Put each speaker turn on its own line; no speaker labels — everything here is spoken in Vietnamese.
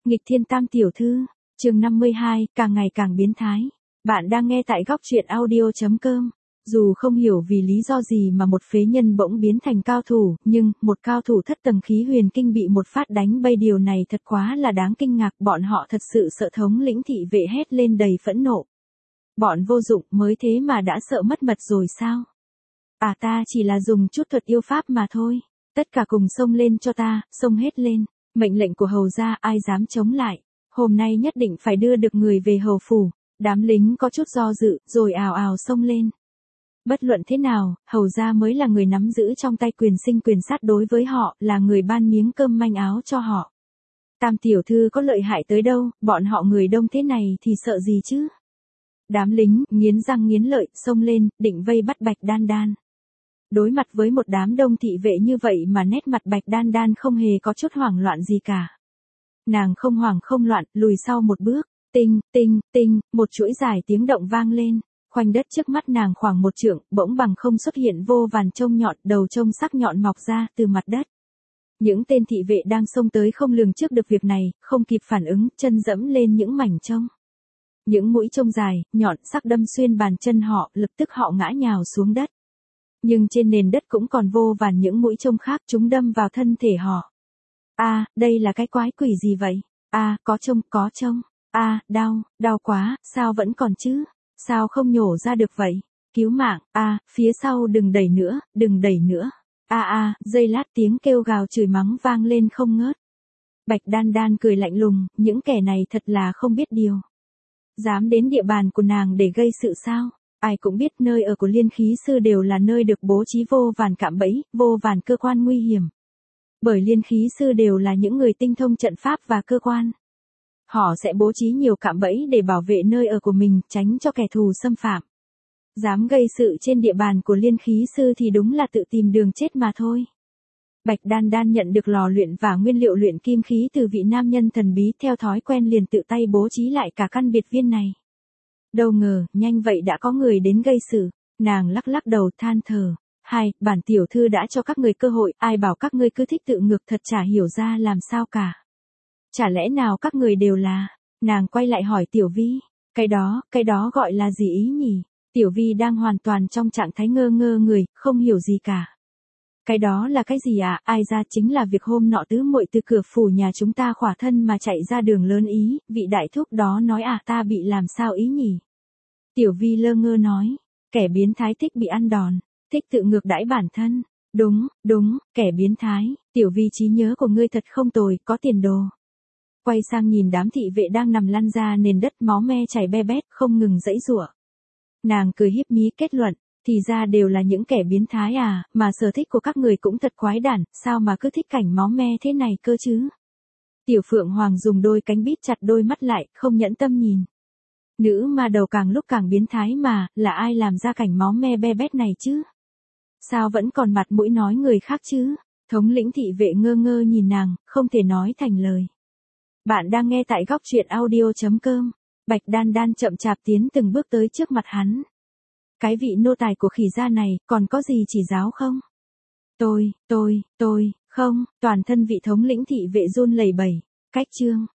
Nghịch thiên tam tiểu thư, chương 52, càng ngày càng biến thái. Bạn đang nghe tại góc truyện audio.com. Dù không hiểu vì lý do gì mà một phế nhân bỗng biến thành cao thủ, nhưng một cao thủ thất tầng khí huyền kinh bị một phát đánh bay, điều này thật quá là đáng kinh ngạc. Bọn họ thật sự sợ, thống lĩnh thị vệ hét lên đầy phẫn nộ. Bọn vô dụng, mới thế mà đã sợ mất mật rồi sao? À, ta chỉ là dùng chút thuật yêu pháp mà thôi. Tất cả cùng xông lên cho ta, xông hết lên. Mệnh lệnh của hầu gia, ai dám chống lại. Hôm nay nhất định phải đưa được người về hầu phủ. Đám lính có chút do dự, rồi ào ào xông lên. Bất luận thế nào, hầu gia mới là người nắm giữ trong tay quyền sinh quyền sát đối với họ, là người ban miếng cơm manh áo cho họ. Tam tiểu thư có lợi hại tới đâu, bọn họ người đông thế này thì sợ gì chứ? Đám lính, nghiến răng nghiến lợi, xông lên, định vây bắt Bạch Đan Đan. Đối mặt với một đám đông thị vệ như vậy mà nét mặt Bạch Đan Đan không hề có chút hoảng loạn gì cả. Nàng không hoảng không loạn, lùi sau một bước, tinh, tinh, tinh, một chuỗi dài tiếng động vang lên, khoanh đất trước mắt nàng khoảng một trượng, bỗng bằng không xuất hiện vô vàn chông nhọn, đầu chông sắc nhọn mọc ra từ mặt đất. Những tên thị vệ đang xông tới không lường trước được việc này, không kịp phản ứng, chân dẫm lên những mảnh chông. Những mũi chông dài, nhọn sắc đâm xuyên bàn chân họ, lập tức họ ngã nhào xuống đất. Nhưng trên nền đất cũng còn vô vàn những mũi chông khác, chúng đâm vào thân thể họ. À, đây là cái quái quỷ gì vậy? À, có chông. À, đau, đau quá, sao vẫn còn chứ? Sao không nhổ ra được vậy? Cứu mạng, à, phía sau đừng đẩy nữa. À, giây lát tiếng kêu gào chửi mắng vang lên không ngớt. Bạch Đan Đan cười lạnh lùng, những kẻ này thật là không biết điều. Dám đến địa bàn của nàng để gây sự sao? Ai cũng biết nơi ở của Liên Khí Sư đều là nơi được bố trí vô vàn cạm bẫy, vô vàn cơ quan nguy hiểm. Bởi Liên Khí Sư đều là những người tinh thông trận pháp và cơ quan. Họ sẽ bố trí nhiều cạm bẫy để bảo vệ nơi ở của mình, tránh cho kẻ thù xâm phạm. Dám gây sự trên địa bàn của Liên Khí Sư thì đúng là tự tìm đường chết mà thôi. Bạch Đan Đan nhận được lò luyện và nguyên liệu luyện kim khí từ vị nam nhân thần bí, theo thói quen liền tự tay bố trí lại cả căn biệt viên này. Đâu ngờ, nhanh vậy đã có người đến gây sự. Nàng lắc lắc đầu than thở. Bản tiểu thư đã cho các người cơ hội, ai bảo các ngươi cứ thích tự ngược, thật chả hiểu ra làm sao cả. Chả lẽ nào các người đều là... Nàng quay lại hỏi Tiểu Vi. Cái đó gọi là gì ý nhỉ? Tiểu Vi đang hoàn toàn trong trạng thái ngơ người, không hiểu gì cả. Cái đó là cái gì à? Ai ra, chính là việc hôm nọ tứ muội từ cửa phủ nhà chúng ta khỏa thân mà chạy ra đường lớn ý, vị đại thúc đó nói à, ta bị làm sao ý nhỉ? Tiểu Vi lơ ngơ nói, kẻ biến thái thích bị ăn đòn, thích tự ngược đãi bản thân. Đúng, kẻ biến thái. Tiểu Vi, trí nhớ của ngươi thật không tồi, có tiền đồ. Quay sang nhìn đám thị vệ đang nằm lăn ra nền đất, máu me chảy be bét, không ngừng giãy giụa. Nàng cười híp mí kết luận, thì ra đều là những kẻ biến thái à, mà sở thích của các người cũng thật quái đản, sao mà cứ thích cảnh máu me thế này cơ chứ? Tiểu Phượng Hoàng dùng đôi cánh bít chặt đôi mắt lại, không nhẫn tâm nhìn. Nữ ma đầu càng lúc càng biến thái mà, là ai làm ra cảnh máu me be bét này chứ? Sao vẫn còn mặt mũi nói người khác chứ? Thống lĩnh thị vệ ngơ ngơ nhìn nàng, không thể nói thành lời. Bạn đang nghe tại góc truyện audio.com. Bạch Đan Đan chậm chạp tiến từng bước tới trước mặt hắn. Cái vị nô tài của khỉ gia này, còn có gì chỉ giáo không? Tôi, không, toàn thân vị thống lĩnh thị vệ run lẩy bẩy. Cách chương.